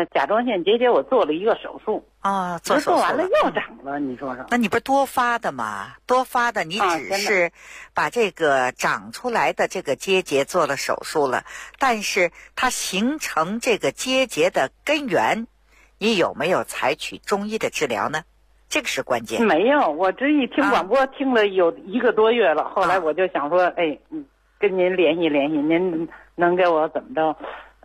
甲状腺结节我做了一个手术。 哦，做手术了， 做完了又长了，你说说。 那你不是多发的吗？多发的，你只是把这个长出来的这个结节做了手术了，但是它形成这个结节的根源，你有没有采取中医的治疗呢？这个是关键。 没有，我这一听广播听了有1个多月了，后来我就想说，跟您联系联系，您能给我怎么着？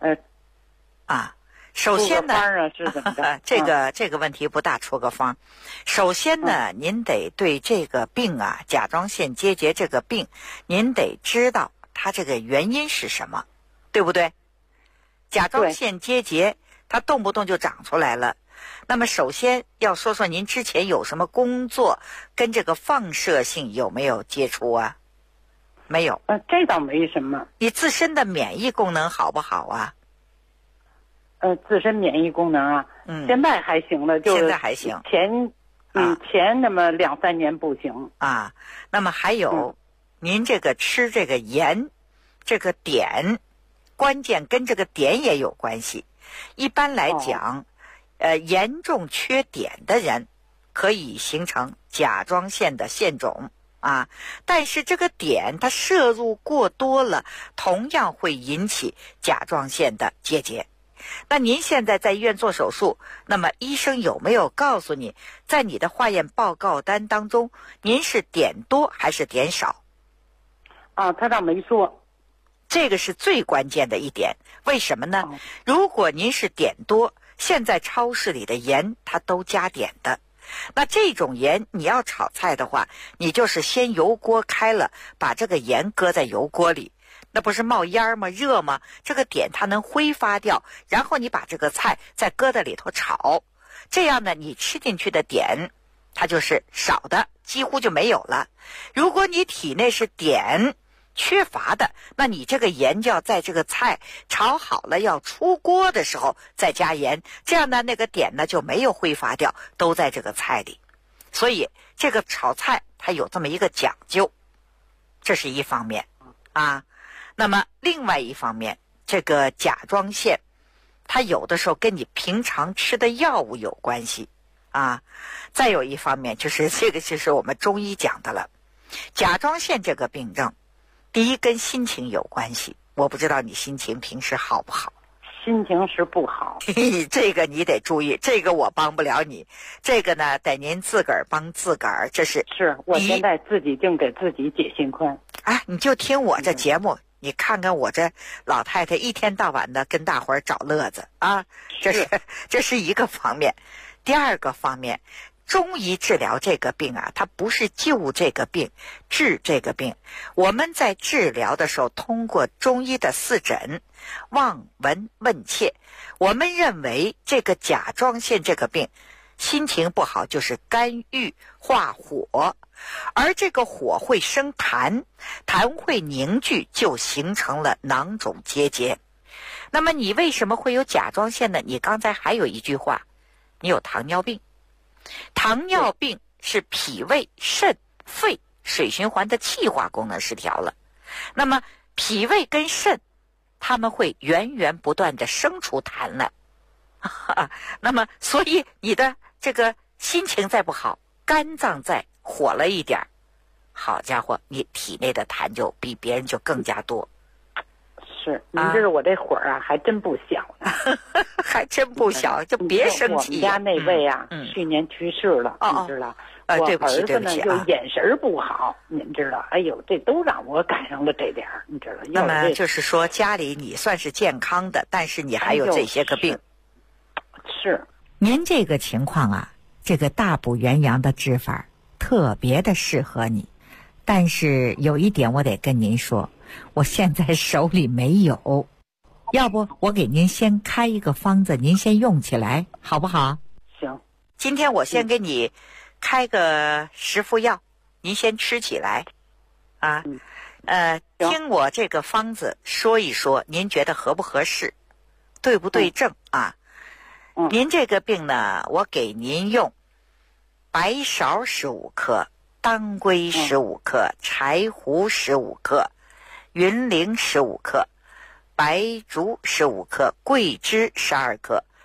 首先呢， 是怎么着？ 这个问题不大出个方。首先呢，您得对这个病啊，甲状腺结节这个病，您得知道它这个原因是什么，对不对？甲状腺结节它动不动就长出来了，那么首先要说说您之前有什么工作跟这个放射性有没有接触啊？没有。 这倒没什么。 你自身的免疫功能好不好啊？ 自身免疫功能啊，现在还行了，就是现在还行。 前那么2、3年不行啊。那么还有，您这个吃这个盐，这个碘，关键跟这个碘也有关系。一般来讲，严重缺碘的人可以形成甲状腺的腺肿啊，但是这个碘它摄入过多了，同样会引起甲状腺的结节。那您现在在医院做手术，那么医生有没有告诉你，在你的化验报告单当中，您是碘多还是碘少？ 他倒没说。 这个是最关键的一点。为什么呢？如果您是碘多，现在超市里的盐它都加碘的，那这种盐你要炒菜的话，你就是先油锅开了，把这个盐搁在油锅里，那不是冒烟吗？热吗？这个碘它能挥发掉，然后你把这个菜再搁在里头炒，这样呢，你吃进去的碘它就是少的，几乎就没有了。如果你体内是碘缺乏的，那你这个盐就要在这个菜炒好了要出锅的时候再加盐，这样呢，那个碘呢就没有挥发掉，都在这个菜里。所以这个炒菜它有这么一个讲究，这是一方面啊。那么另外一方面，这个甲状腺它有的时候跟你平常吃的药物有关系啊。再有一方面就是这个就是我们中医讲的了，甲状腺这个病症第一跟心情有关系，我不知道你心情平时好不好。 心情是不好。 这个你得注意，这个我帮不了你，这个呢得您自个儿帮自个儿。这是我现在自己净给自己解心宽。 你就听我这节目，你看看我这老太太一天到晚的跟大伙儿找乐子啊，这是一个方面。第二个方面，中医治疗这个病啊，它不是救这个病，治这个病。我们在治疗的时候，通过中医的四诊，望闻问切，我们认为这个甲状腺这个病，心情不好就是肝郁化火，而这个火会生痰，痰会凝聚，就形成了囊肿结节。那么你为什么会有甲状腺呢？你刚才还有一句话，你有糖尿病。糖尿病是脾胃肾肺水循环的气化功能失调了，那么脾胃跟肾他们会源源不断的生出痰来那么所以你的这个心情再不好，肝脏再火了一点，好家伙，你体内的痰就比别人就更加多。 是，您知道我这火啊还真不小呢还真不小，就别生气。 我们家那位啊，去年去世了，你知道。我对不起儿子呢就眼神不好，您知道。哎呦，这都让我赶上了这点儿，你知道。 那么就是说，家里你算是健康的，但是你还有这些个病。 是。 您这个情况啊，这个大补元阳的治法特别的适合你，但是有一点我得跟您说，我现在手里没有，要不我给您先开一个方子，您先用起来好不好？ 行。 今天我先给你开个10副药，您先吃起来啊。听我这个方子说一说，您觉得合不合适，对不对症啊？您这个病呢，我给您用白芍15克、当归15克、柴胡15克、云苓15克、白术15克、桂枝12克、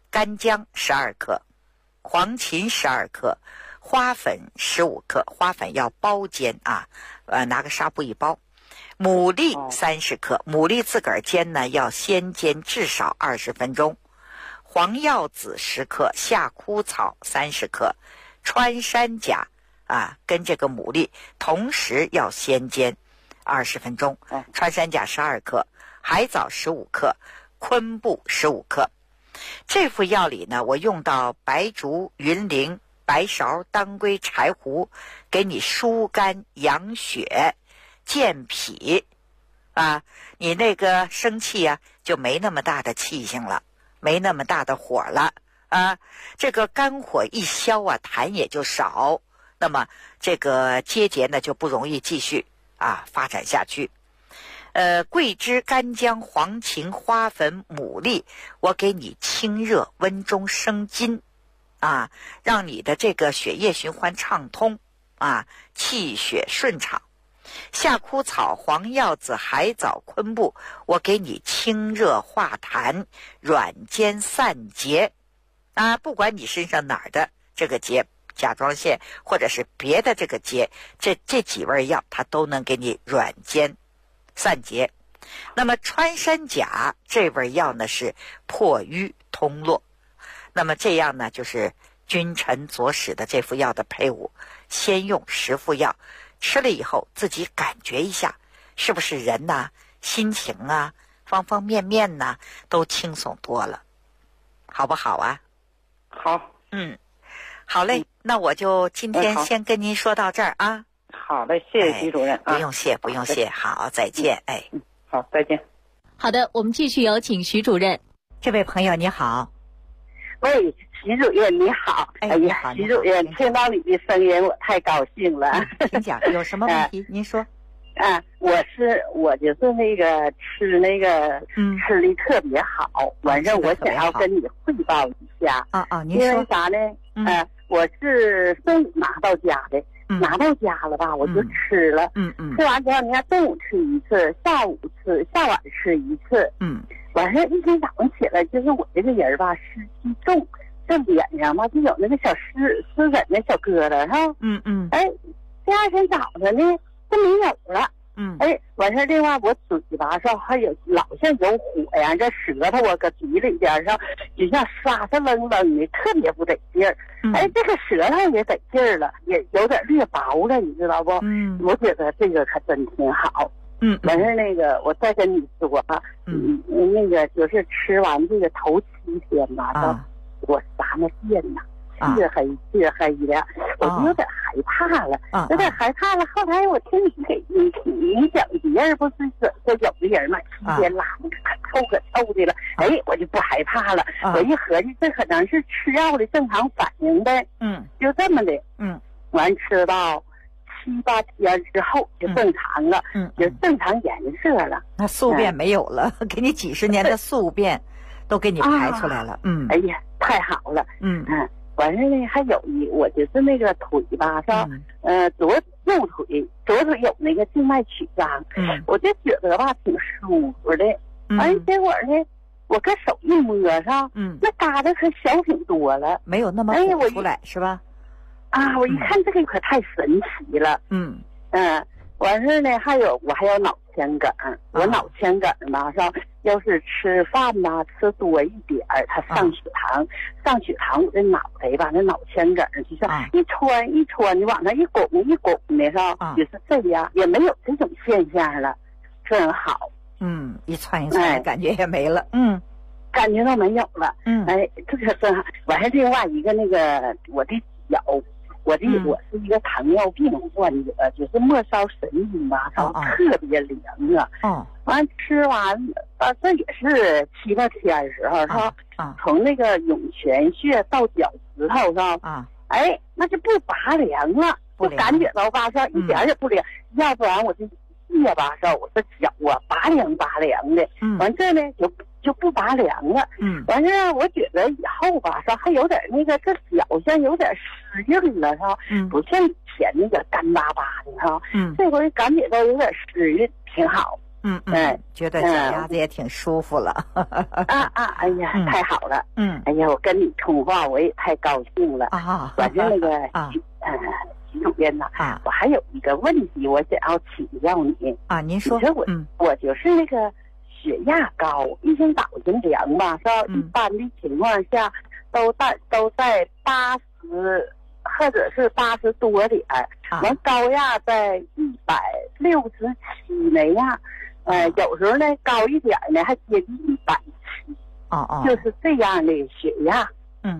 干姜12克，黄芩12克，花粉15克，花粉要包煎啊，拿个纱布一包。牡蛎30克，牡蛎自个儿煎呢要先煎至少20分钟。黄药子10克，夏枯草30克，穿山甲啊跟这个牡蛎同时要先煎20分钟。穿山甲12克，海藻15克，昆布15克。这副药里呢，我用到白术、云苓、白芍、当归、柴胡，给你疏肝养血健脾啊，你那个生气啊就没那么大的气性了，没那么大的火了啊，这个肝火一消啊，痰也就少，那么这个结节呢就不容易继续啊发展下去。桂枝、干姜、黄芩、花粉、牡蛎，我给你清热温中生津啊，让你的这个血液循环畅通啊，气血顺畅。夏枯草、黄药子、海藻、昆布，我给你清热化痰、软坚散结啊，不管你身上哪儿的这个结，甲状腺或者是别的这个结，这几味药它都能给你软坚散结。那么穿山甲这味药呢是破瘀通络。那么这样呢就是君臣佐使的这副药的配伍，先用10副药，吃了以后自己感觉一下，是不是人呐心情啊方方面面呐都轻松多了，好不好啊？ 好。 好嘞，那我就今天先跟您说到这儿啊。 好嘞，谢谢徐主任啊。 不用谢，不用谢。好，再见。 好，再见。 好的，我们继续有请徐主任。 这位朋友你好。 喂，徐主任你好。 你好， 徐主任，听到你的声音我太高兴了。 请讲，有什么问题您说。 我就是那个吃的特别好，完事我想要跟你汇报一下。 您说。 因为啥呢？我是中午拿到家的。拿到家了吧，我就吃了。吃完之后，你看中午吃一次，下午吃，下晚吃一次。完事一天早上起来，就是我这个人吧，湿气重，这脸上吧就有那个小湿疹的小疙瘩哈。第二天早上呢就没有了。完事另外我嘴巴上还有老像有火呀，这舌头搁嘴里边上就像沙沙愣愣的，特别不得劲儿。这个舌头也得劲儿了，也有点略薄了，你知道不？我觉得这个可真挺好。完事那个我再跟你说吧，那个就是吃完这个头7天吧，我撒那线呐。黢黑的，我就有点害怕了，后来我听你讲别人不是说有的人嘛，7天拉可臭的了，我就不害怕了。我一合计，这可能是吃药的正常反应呗。就这么的。完吃到7、8天之后就正常了，就正常颜色了。 那宿便没有了，给你几十年的宿便都给你排出来了。 太好了。完事呢，还有我就是那个腿吧，上右腿有那个静脉曲张，我就觉得吧挺舒服的。结果呢，我搁手一摸上，那疙瘩可小挺多了， 没有那么鼓出来，是吧？ 我一看这个可太神奇了。完事呢，我还有脑腔梗，我脑腔梗吧上。要是吃饭呐，吃多一点儿，它上血糖，我这脑袋吧，那脑腔梗就像一穿，你往上一拱的上，就是这样，也没有这种现象了，真好。 一窜，感觉也没了。 感觉都没有了。这个真好。完事另外一个那个我的脚。我是一个糖尿病患者，就是末梢神经吧，特别凉啊。完吃完，这也是7、8天的时候，从那个涌泉穴到脚趾头上，那就不拔凉了，就感觉到吧上一点也不凉，要不然我这腋吧上我这脚拔凉的。完这呢就不拔凉了。完事我觉得以后吧上还有点那个这脚像有点湿硬了上，不像以前那个干巴巴的哈。这回感觉到有点湿润，挺好。 觉得脚丫子也挺舒服了。 哎呀，太好了。哎呀，我跟你通话我也太高兴了啊。反正那个徐主任呐，我还有一个问题我想要请教你啊。您说。 你说我就是那个血压高，一天早晨量吧，到一般的情况下都在80或者是80多点，完高压在167那样，有时候呢高一点呢还接近170，就是这样的血压。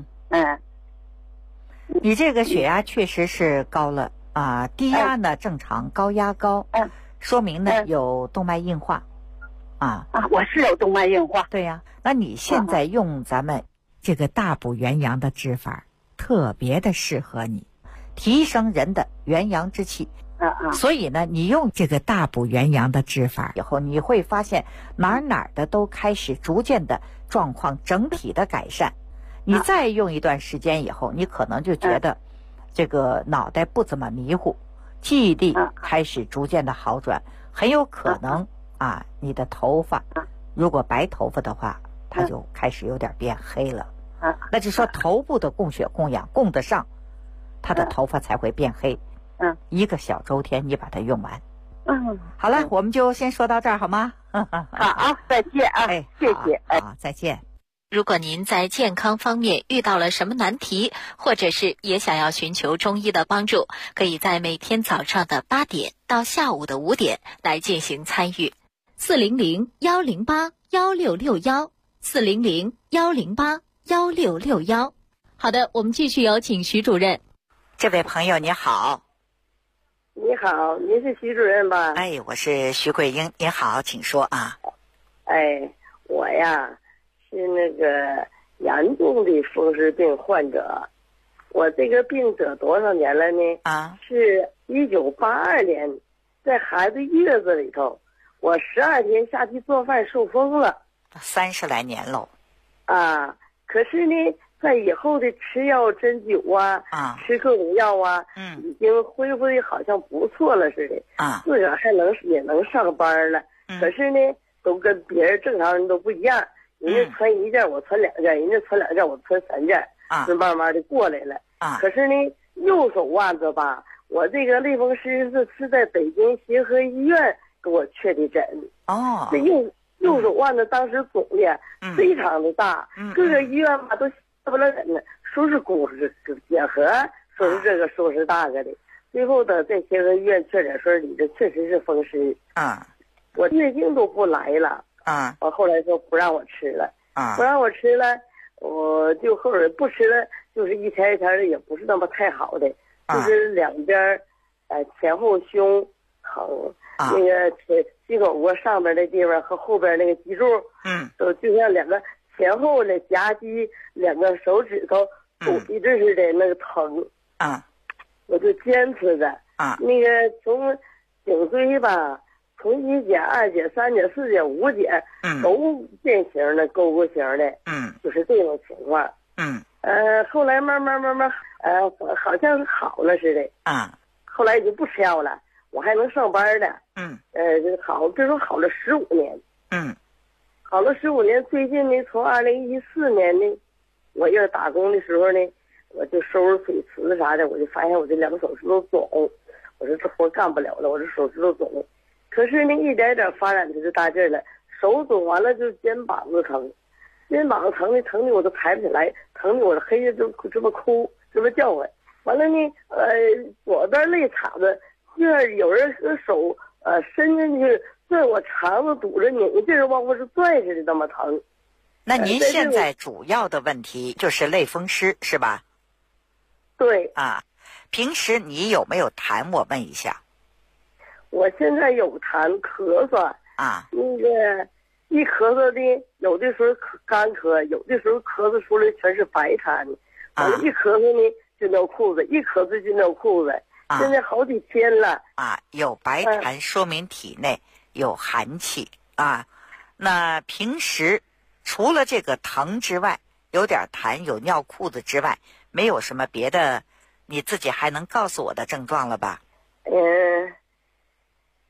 你这个血压确实是高了啊，低压呢正常，高压高，说明呢有动脉硬化。 我是有动脉硬化。 对呀，那你现在用咱们这个大补元阳的治法，特别的适合你，提升人的元阳之气。所以呢，你用这个大补元阳的治法以后，你会发现哪儿的都开始逐渐的状况整体的改善。你再用一段时间以后，你可能就觉得这个脑袋不怎么迷糊，记忆力开始逐渐的好转，很有可能你的头发如果白头发的话，它就开始有点变黑了。那就说头部的供血供氧供得上，他的头发才会变黑。1个小周天你把它用完。好了，我们就先说到这儿好吗？ 好，再见啊！谢谢。 好，再见。 如果您在健康方面遇到了什么难题，或者是也想要寻求中医的帮助，可以在每天早上的8点到下午的5点来进行参与。400-108-1661，400-108-1661。好的，我们继续有请徐主任。 这位朋友你好。 你好，您是徐主任吧？ 我是徐桂英，您好，请说啊。 我呀是那个严重的风湿病患者，我这个病得多少年了呢？是1982年，在孩子月子里头，我12天下去做饭受风了 ，30来年喽。 可是呢，在以后的吃药针灸吃各种药已经恢复的好像不错了似的自个儿也能上班了。可是呢，都跟别人正常人都不一样，人家穿1件我穿2件，人家穿2件我穿3件，就慢慢的过来了。可是呢，右手腕子吧，我这个类风湿是在北京协和医院给我确的诊。这右手腕子当时肿的非常的大，各个医院吧都不能忍呢，说是骨结核，说是这个说是那个的，最后的在协和医院确诊说你这确实是风湿。我月经都不来了我后来说不让我吃了不让我吃了，我就后来不吃了，就是一天一天的也不是那么太好的，就是两边前后胸疼，那个膝口窝上边的地方和后边那个脊柱都就像两个前后的夹击2个手指头都一直似的那个疼我就坚持着那个从颈椎吧，从1节、2节、3节、4节、5节都变形的勾勾形的就是这种情况后来慢慢好像好了似的后来就不吃药了，我还能上班的好，别说好了15年好了15年。最近呢，从2014年呢，我要打工的时候呢，我就收拾水池啥的，我就发现我这2个手指头肿，我说这活干不了了，我这手指头肿。可是呢，一点点发展就大劲了，手肿完了就肩膀子疼，肩膀疼的我都抬不起来，疼的我黑着就这么哭，这么叫唤。完了呢，左边肋叉子就是有人手伸进去，在我肠子堵着拧劲儿，往我是拽似的那么疼。 那您现在主要的问题就是类风湿是吧？ 对平时你有没有痰？我问一下。 我现在有痰咳嗽那个一咳嗽的，有的时候干咳，有的时候咳嗽出来全是白痰，完了一咳嗽呢就尿裤子，一咳嗽就尿裤子，现在好几天了有白痰说明体内有寒气那平时除了这个疼之外，有点痰有尿裤子之外，没有什么别的你自己还能告诉我的症状了吧？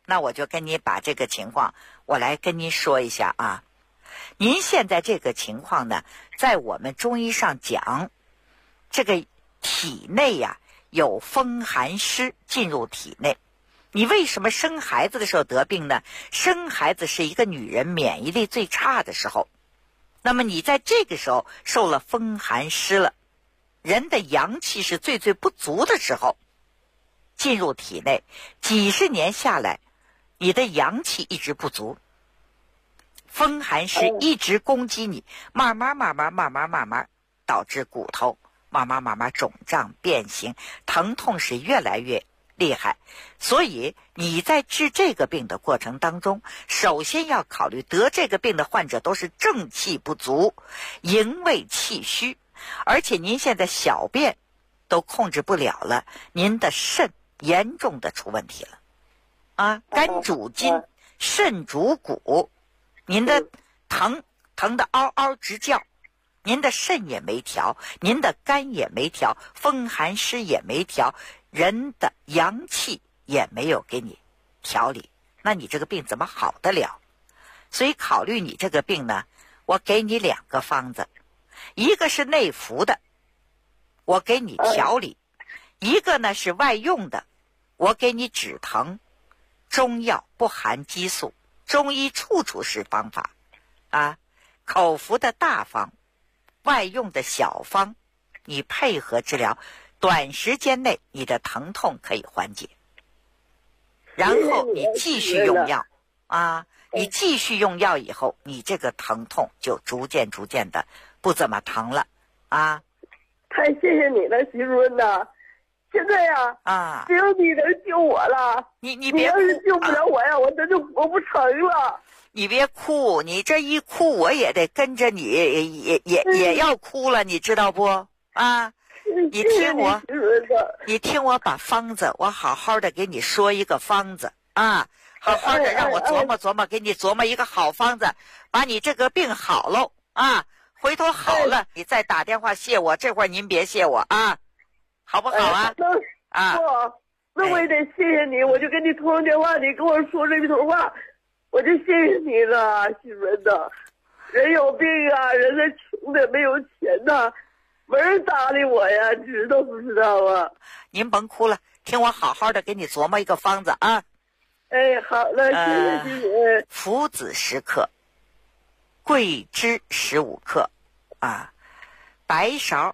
那我就跟你把这个情况我来跟您说一下啊。您现在这个情况呢，在我们中医上讲，这个体内呀，有风寒湿进入体内。你为什么生孩子的时候得病呢？生孩子是一个女人免疫力最差的时候，那么你在这个时候受了风寒湿了，人的阳气是最不足的时候进入体内，几十年下来你的阳气一直不足，风寒湿一直攻击你，慢慢导致骨头慢慢肿胀变形，疼痛是越来越厉害。所以你在治这个病的过程当中，首先要考虑得这个病的患者都是正气不足，营卫气虚，而且您现在小便都控制不了了，您的肾严重的出问题了啊！肝主筋，肾主骨，您的疼得嗷嗷直叫，您的肾也没调，您的肝也没调，风寒湿也没调，人的阳气也没有给你调理，那你这个病怎么好得了？所以考虑你这个病呢，我给你2个方子，一个是内服的，我给你调理，一个呢是外用的，我给你止疼。中药不含激素，中医处处是方法啊，口服的大方，外用的小方，你配合治疗，短时间内你的疼痛可以缓解，然后你继续用药啊，你继续用药以后，你这个疼痛就逐渐的不怎么疼了啊。 太谢谢你了，徐主任呐！现在呀，只有你能救我了。 你别哭， 你要是救不了我呀，我真就活不成了。 你别哭，你这一哭，我也得跟着你，也要哭了，你知道不？啊，你听我把方子，我好好的给你说一个方子啊，好好的让我琢磨，给你琢磨一个好方子，把你这个病好喽啊！回头好了，你再打电话谢我，这会儿您别谢我啊。好不好啊？ 那我也得谢谢你，我就跟你通了电话，你跟我说这一通话，我就谢谢你了，徐主任呐。人有病啊，人家穷的没有钱呐，没人搭理我呀，知道不知道啊？ 您甭哭了，听我好好的给你琢磨一个方子啊。 哎，好了，谢谢徐主任。 附子10克，桂枝15克，啊，白芍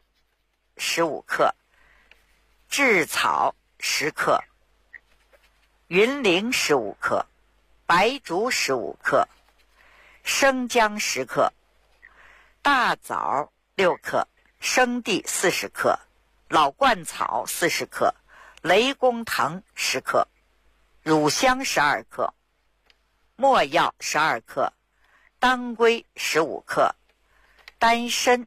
15克。炙草10克，云苓15克，白术15克，生姜10克，大枣6克，生地40克，老鹳草40克，雷公藤10克，乳香12克，没药12克，当归15克，丹参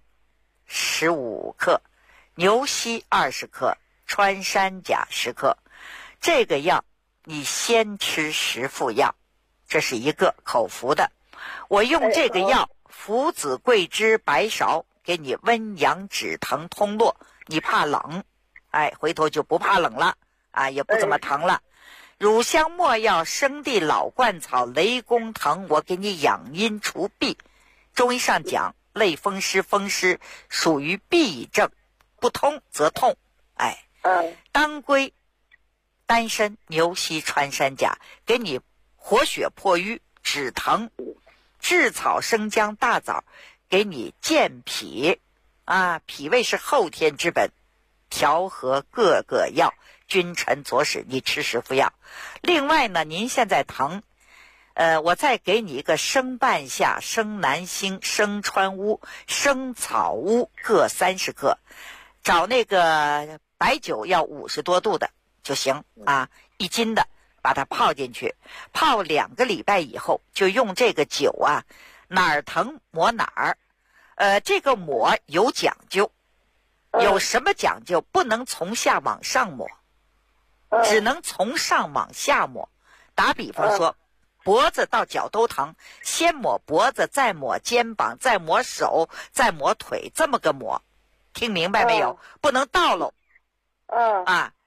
15克，牛膝20克，穿山甲10克。这个药你先吃10副药，这是一个口服的。我用这个药附子、桂枝、白芍给你温阳止疼通络，你怕冷，回头就不怕冷了啊，也不怎么疼了。乳香、没药、生地、老鹳草、雷公藤，我给你养阴除痹。中医上讲，类风湿，风湿属于痹症，不通则痛。当归、丹参、牛膝、穿山甲，给你活血破瘀、止疼。炙草、生姜、大枣，给你健脾啊，脾胃是后天之本，调和各个药，君臣佐使，你吃10副药。另外呢，您现在疼，我再给你一个生半夏、生南星、生川乌、生草乌各30克，找那个白酒要50多度的就行啊，1斤的，把它泡进去，泡2个礼拜以后，就用这个酒啊，哪儿疼抹哪儿。这个抹有讲究，有什么讲究？不能从下往上抹，只能从上往下抹。打比方说，脖子到脚都疼，先抹脖子，再抹肩膀，再抹手，再抹腿，这么个抹。听明白没有？不能倒漏。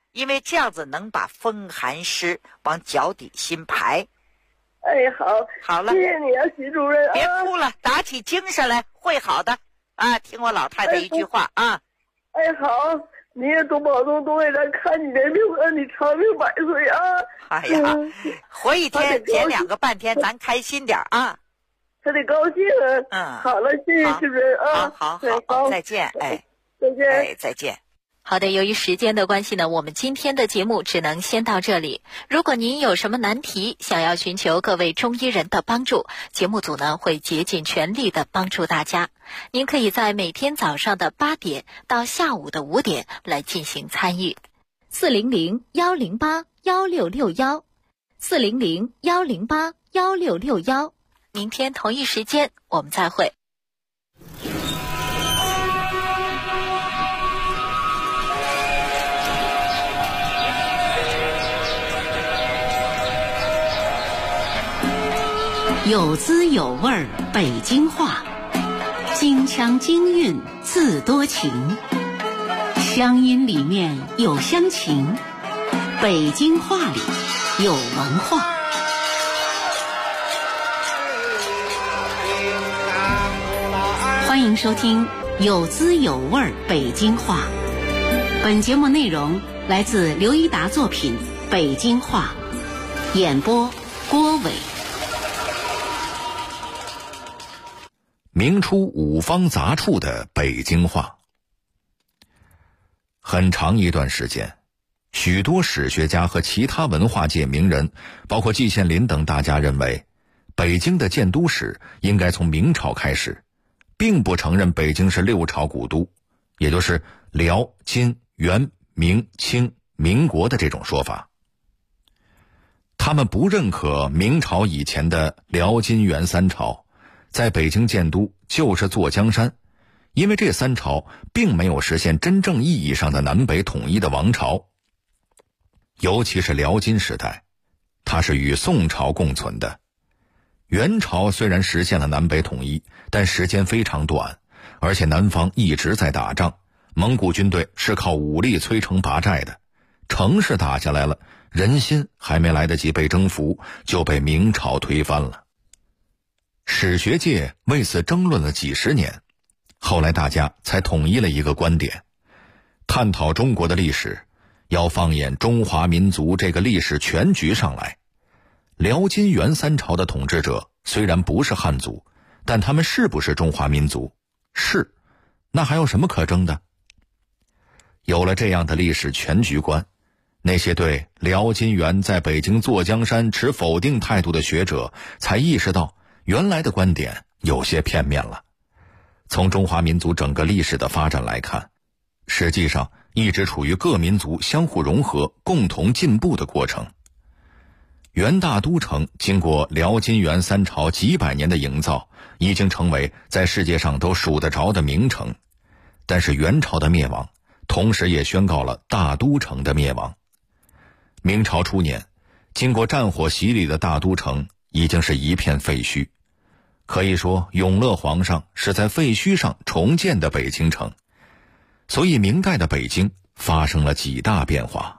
因为这样子能把风寒湿往脚底心排。 哎，好了， 谢谢你啊，徐主任。 别哭了，打起精神来，会好的啊！听我老太太一句话啊。 哎，好，你也多保重，多给咱看几年病，让你长命百岁啊！ 哎呀，活一天减2个半天，咱开心点啊！ 他得高兴。好了，谢谢主任啊。 好，再见。哎， 再见。 哎，再见。 好的，由于时间的关系呢，我们今天的节目只能先到这里。如果您有什么难题，想要寻求各位中医人的帮助，节目组呢会竭尽全力的帮助大家。您可以在每天早上的8点到下午的5点来进行参与。400-108-1661 400-108-1661，明天同一时间我们再会。 有滋有味北京话，京腔京韵自多情，乡音里面有乡情，北京话里有文化。欢迎收听有滋有味北京话。本节目内容来自刘一达作品《北京话》，演播郭伟。 明初五方杂处的北京话。很长一段时间，许多史学家和其他文化界名人，包括季羡林等大家认为，北京的建都史应该从明朝开始，并不承认北京是6朝古都，也就是辽、金、元、明、清、民国的这种说法。他们不认可明朝以前的辽、金、元3朝在北京建都就是坐江山，因为这3朝并没有实现真正意义上的南北统一的王朝。尤其是辽金时代，它是与宋朝共存的。元朝虽然实现了南北统一，但时间非常短，而且南方一直在打仗，蒙古军队是靠武力摧城拔寨的，城市打下来了，人心还没来得及被征服，就被明朝推翻了。史学界为此争论了几十年，后来大家才统一了一个观点：探讨中国的历史，要放眼中华民族这个历史全局上来。辽金元3朝的统治者虽然不是汉族，但他们是不是中华民族？是，那还有什么可争的？有了这样的历史全局观，那些对辽金元在北京坐江山持否定态度的学者才意识到，原来的观点有些片面了。从中华民族整个历史的发展来看，实际上一直处于各民族相互融合、共同进步的过程。元大都城经过辽金元3朝几百年的营造，已经成为在世界上都数得着的名城。但是元朝的灭亡，同时也宣告了大都城的灭亡。明朝初年，经过战火洗礼的大都城已经是一片废墟，可以说永乐皇上是在废墟上重建的北京城。所以明代的北京发生了几大变化。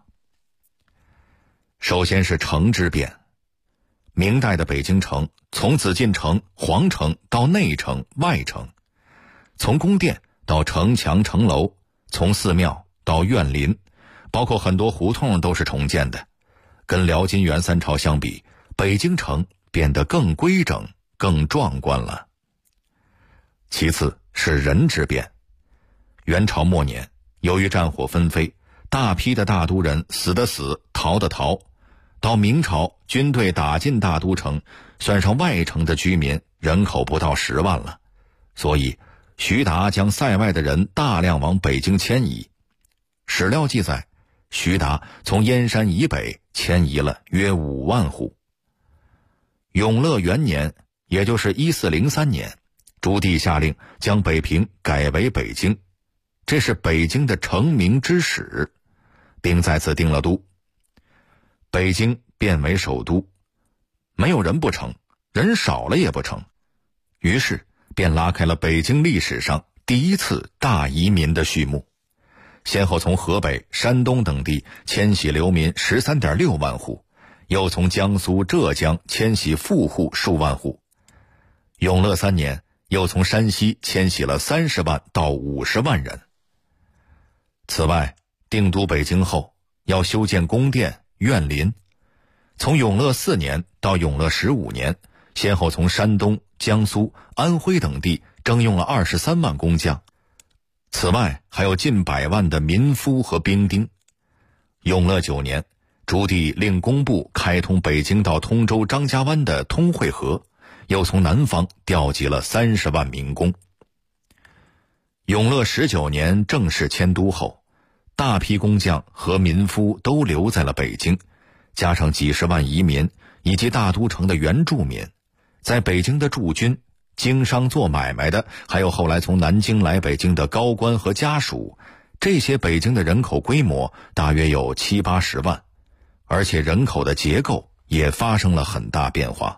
首先是城之变。明代的北京城从紫禁城、皇城到内城、外城，从宫殿到城墙城楼，从寺庙到院林，包括很多胡同都是重建的。跟辽金元3朝相比，北京城变得更规整、更壮观了。其次是人之变。元朝末年，由于战火纷飞，大批的大都人死的死，逃的逃。到明朝，军队打进大都城，算上外城的居民，人口不到10万了。所以徐达将塞外的人大量往北京迁移。史料记载，徐达从燕山以北迁移了约5万户。永乐元年，也就是1403年，朱棣下令将北平改为北京，这是北京的成名之始，并在此定了都。北京变为首都，没有人不成，人少了也不成，于是便拉开了北京历史上第一次大移民的序幕。 先后从河北、山东等地迁徙流民 13.6 万户，又从江苏、浙江迁徙富户数万户。永乐3年，又从山西迁徙了30万到50万人。此外，定都北京后，要修建宫殿、苑林。从永乐4年到永乐15年，先后从山东、江苏、安徽等地征用了23万工匠。此外，还有近100万的民夫和兵丁。永乐9年，朱棣令工部开通北京到通州张家湾的通惠河，又从南方调集了30万民工。永乐19年正式迁都后，大批工匠和民夫都留在了北京，加上几十万移民以及大都城的原住民，在北京的驻军、经商做买卖的，还有后来从南京来北京的高官和家属，这些北京的人口规模大约有70-80万，而且人口的结构也发生了很大变化。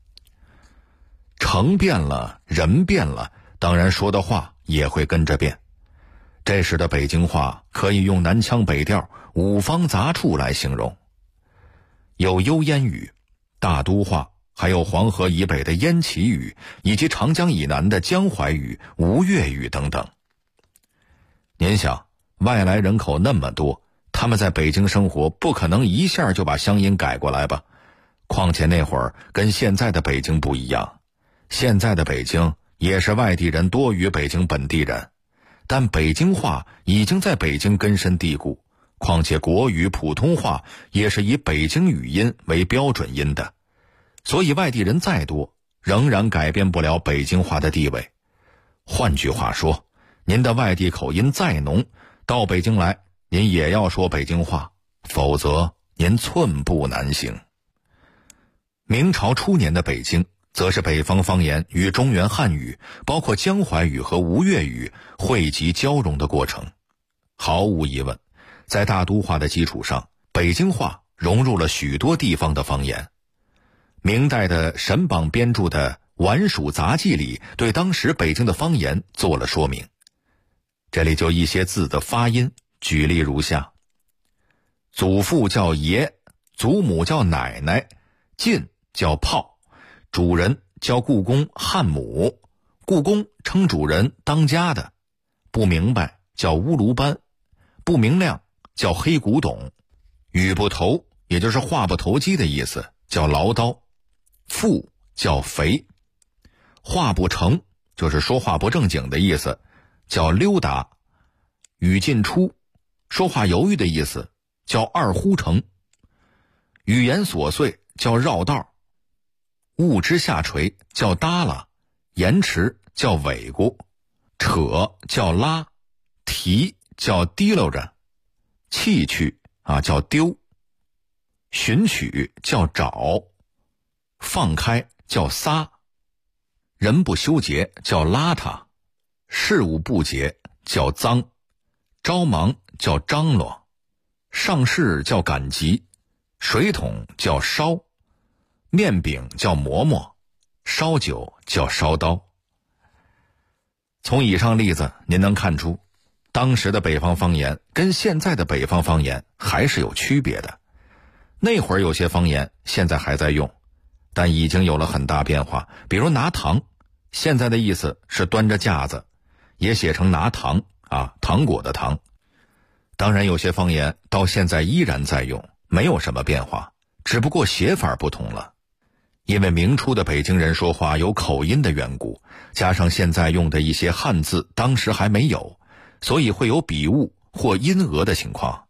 城变了，人变了，当然说的话也会跟着变。这时的北京话可以用南腔北调、五方杂处来形容，有幽燕语、大都话，还有黄河以北的燕齐语，以及长江以南的江淮语、吴越语等等。您想，外来人口那么多，他们在北京生活，不可能一下就把乡音改过来吧？况且那会儿跟现在的北京不一样，现在的北京也是外地人多于北京本地人，但北京话已经在北京根深蒂固，况且国语、普通话也是以北京语音为标准音的，所以外地人再多，仍然改变不了北京话的地位。换句话说，您的外地口音再浓，到北京来，您也要说北京话，否则您寸步难行。明朝初年的北京，则是北方方言与中原汉语，包括江淮语和吴越语汇集交融的过程。毫无疑问，在大都话的基础上，北京话融入了许多地方的方言。明代的沈榜编著的《皖蜀杂记》里对当时北京的方言做了说明。这里就一些字的发音，举例如下：祖父叫爷，祖母叫奶奶，进叫炮，主人叫故宫汉母，故宫称主人当家的，不明白叫乌卢班，不明亮叫黑古董，语不投也就是话不投机的意思，叫唠叨，富叫肥，话不成就是说话不正经的意思，叫溜达，语进出说话犹豫的意思，叫二呼成，语言琐碎叫绕道，物之下垂叫耷拉，延迟叫尾咕，扯叫拉，提叫提溜着，弃去叫丢，寻取叫找，放开叫撒，人不修洁叫邋遢，事务不洁叫脏，着忙叫张罗，上事叫赶集，水桶叫烧，面饼叫馍馍，烧酒叫烧刀。从以上例子您能看出，当时的北方方言跟现在的北方方言还是有区别的。那会儿有些方言现在还在用，但已经有了很大变化。比如拿糖，现在的意思是端着架子，也写成拿糖糖果的糖。当然有些方言到现在依然在用，没有什么变化，只不过写法不同了。因为明初的北京人说话有口音的缘故，加上现在用的一些汉字当时还没有，所以会有笔误或音讹的情况。